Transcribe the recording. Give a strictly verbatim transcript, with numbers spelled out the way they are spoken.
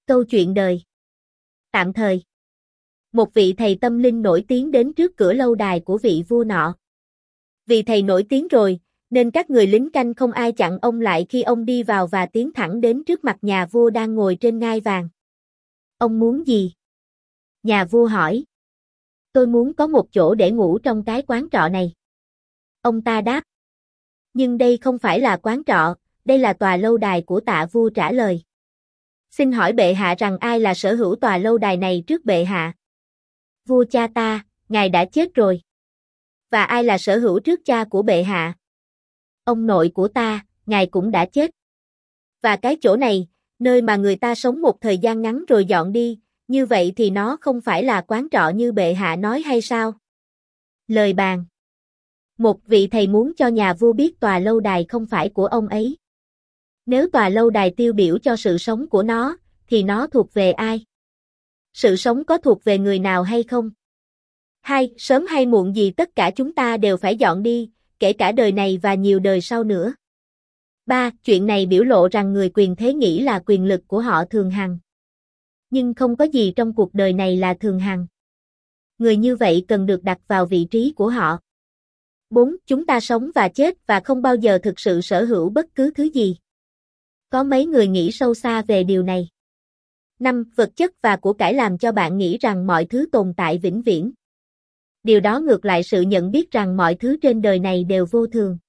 Câu chuyện đời. Tạm thời. Một vị thầy tâm linh nổi tiếng đến trước cửa lâu đài của vị vua nọ. Vì thầy nổi tiếng rồi, nên các người lính canh không ai chặn ông lại khi ông đi vào và tiến thẳng đến trước mặt nhà vua đang ngồi trên ngai vàng. Ông muốn gì? Nhà vua hỏi. Tôi muốn có một chỗ để ngủ trong cái quán trọ này. Ông ta đáp. Nhưng đây không phải là quán trọ, đây là tòa lâu đài của Tạ vua trả lời. Xin hỏi bệ hạ rằng ai là sở hữu tòa lâu đài này trước bệ hạ? Vua cha ta, ngài đã chết rồi. Và ai là sở hữu trước cha của bệ hạ? Ông nội của ta, ngài cũng đã chết. Và cái chỗ này, nơi mà người ta sống một thời gian ngắn rồi dọn đi, như vậy thì nó không phải là quán trọ như bệ hạ nói hay sao? Lời bàn. Một vị thầy muốn cho nhà vua biết tòa lâu đài không phải của ông ấy. Nếu tòa lâu đài tiêu biểu cho sự sống của nó, thì nó thuộc về ai? Sự sống có thuộc về người nào hay không? Hai, sớm hay muộn gì tất cả chúng ta đều phải dọn đi, kể cả đời này và nhiều đời sau nữa. Ba, chuyện này biểu lộ rằng người quyền thế nghĩ là quyền lực của họ thường hằng. Nhưng không có gì trong cuộc đời này là thường hằng. Người như vậy cần được đặt vào vị trí của họ. Bốn, chúng ta sống và chết và không bao giờ thực sự sở hữu bất cứ thứ gì. Có mấy người nghĩ sâu xa về điều này. Năm, vật chất và của cải làm cho bạn nghĩ rằng mọi thứ tồn tại vĩnh viễn. Điều đó ngược lại sự nhận biết rằng mọi thứ trên đời này đều vô thường.